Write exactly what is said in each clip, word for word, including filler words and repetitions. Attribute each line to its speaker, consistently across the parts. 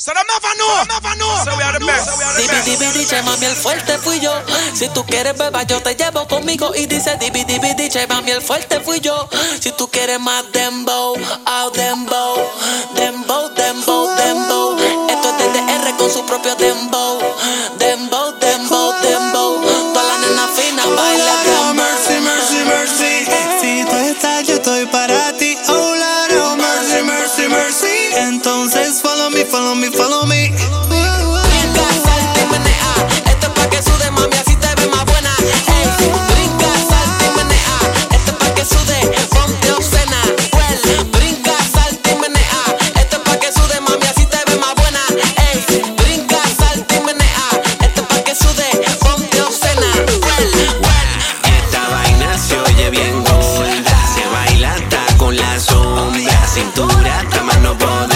Speaker 1: So them never know, never know. So we are the best.
Speaker 2: Dibi, dibi, dice, mami, el fuerte fui yo. Si tú quieres beba, yo te llevo conmigo. Y dice, dibi, dibi, dice, mami, el fuerte fui yo. Si tú quieres más dembow, oh, dembow, dembow, dembow, dembow. Esto es D D R con su propio dembow, dembow, dembow, dembow. Toda la nena fina baila dembow.
Speaker 3: Mercy, mercy, mercy. Si tú estás, yo estoy para ti. Oh, Lord, oh, mercy, mercy, mercy. Entonces follow me, follow me, follow me.
Speaker 2: Brinca, salta y menea. Esto es pa' que sude, mami, así te ves más buena. Ey, brinca, salta y menea. Esto es pa' que sude, ponte obscena. Well, brinca, salta y menea. Esto es pa' que sude, mami, así te ves más buena. Ey, brinca, salta y menea. Esto es pa' que sude, ponte obscena. Well, well.
Speaker 4: Esta vaina se oye bien gorda. Se baila hasta con la sombra. Cintura hasta más no poder.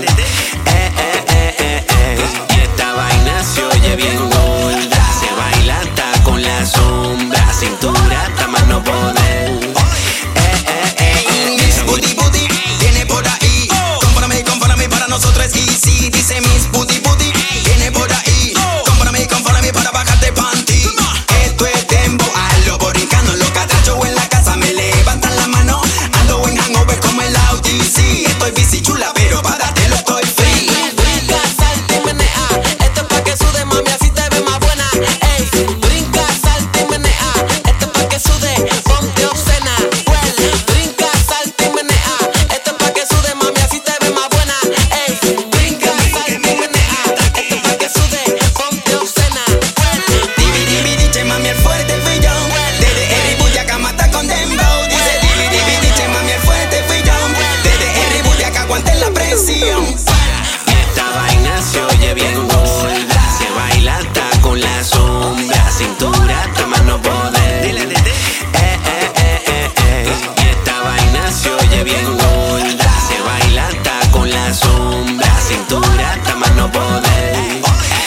Speaker 4: Eh, eh, eh, eh, eh. Esta vaina se oye bien gorda. Se baila hasta con la sombra. Cintura hasta más no poder. Eh, eh, eh, eh.
Speaker 5: Miss Booty Booty viene por ahí. Compárame, compárame para nosotros es easy. Dice Miss Booty Booty viene por ahí. Compárame, compárame para bajarte panty. Esto es dembow, a los boricanos, los catrachos en la casa me levantan la mano. Ando en hangover como el Audi. Sí, estoy bici chula, pero para te lo estoy free.
Speaker 2: Brinca, salta y menea. Esto es pa' que sude, mami, así te ves más buena. Ey, brinca, salta y menea. Esto es pa' que sude, ponte obscena. Well, brinca, salta y menea. Esto es pa' que sude, mami, así te ves más buena. Ey, brinca, salta y menea. Esto es pa' que sude, ponte obscena. Well,
Speaker 5: Divi, divi, dice mami el fuerte fui yo. D D R Bullaca mata con dembow. Dice divi, divi, dice mami el fuerte fui yo. D D R Bullaca aguante la presión.
Speaker 4: Esta vaina se oye bien gorda. Se baila hasta con la sombra. Cintura hasta más no poder. Eh, eh, eh, eh, eh. Esta vaina se oye bien gorda. Se baila hasta con la sombra. Cintura hasta más no poder. Eh,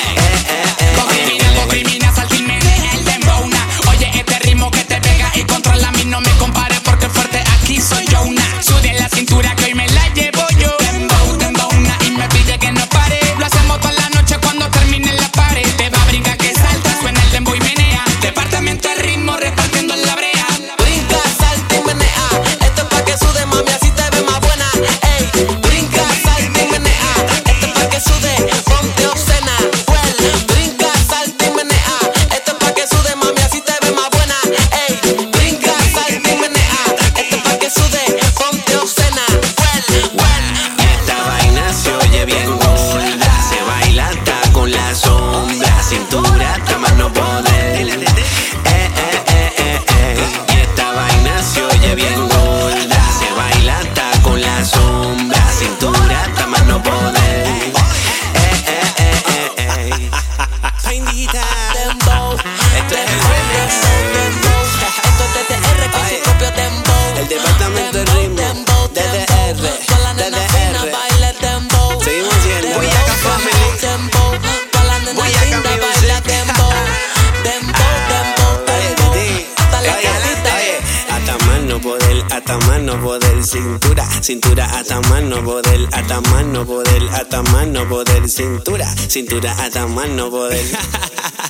Speaker 4: eh, eh,
Speaker 6: Cocrimina, cocrimina, salta y menea el dembow. Oye, este ritmo que te pega y controla a mí no me compares porque fuerte aquí soy yo una. Sude la cintura que hoy me la llevo yo. Dembow, dembow, una y me pide que no pare. Lo hacemos toda la noche cuando termine la pared. Te va a brincar que salta, suena el dembow y menea. Departamento de ritmo repartiendo en la brea.
Speaker 2: brinca, salta y menea. Esto es pa' que sude, mami, así te ves más buena. Ey, brinca, salta y menea. Esto es pa' que sude, ponte obscena. Well, brinca, salta y menea. Esto es pa' que sude, mami, así te ves más buena. Ey, brinca, salta y menea. Esto es pa' que sude, ponte obscena. Well, well.
Speaker 4: Esta vaina se oye bien gorda. Se baila hasta con la sombra. Cintura hasta más no poder. Eh, eh, eh, eh, eh. Esta vaina se oye bien gorda. Se baila hasta con la sombra. Cintura hasta más no poder. Eh, eh, eh, eh, eh.
Speaker 2: Bendita dembow. Esto es dembow, dembow. Esto es D D R con su propio dembow.
Speaker 4: El departamento de ritmo,
Speaker 2: dembow,
Speaker 4: D D R,
Speaker 2: dembow. Toda la nena
Speaker 4: D D R.
Speaker 2: fina baila el dembow.
Speaker 4: Seguimos siendo
Speaker 2: Dembow,
Speaker 4: Bullaca Family.
Speaker 2: dembow. Toda la nena
Speaker 4: Bullaca
Speaker 2: linda
Speaker 4: Music.
Speaker 2: baila dembow. Dembow, dembow,
Speaker 4: Oye,
Speaker 2: dembow.
Speaker 4: Titi,
Speaker 2: Hasta la
Speaker 4: oye,
Speaker 2: carita.
Speaker 4: oye, hasta más no poder, hasta más no poder, cintura, cintura, hasta más no poder, hasta más no poder, hasta más no poder, cintura, cintura, hasta más no poder.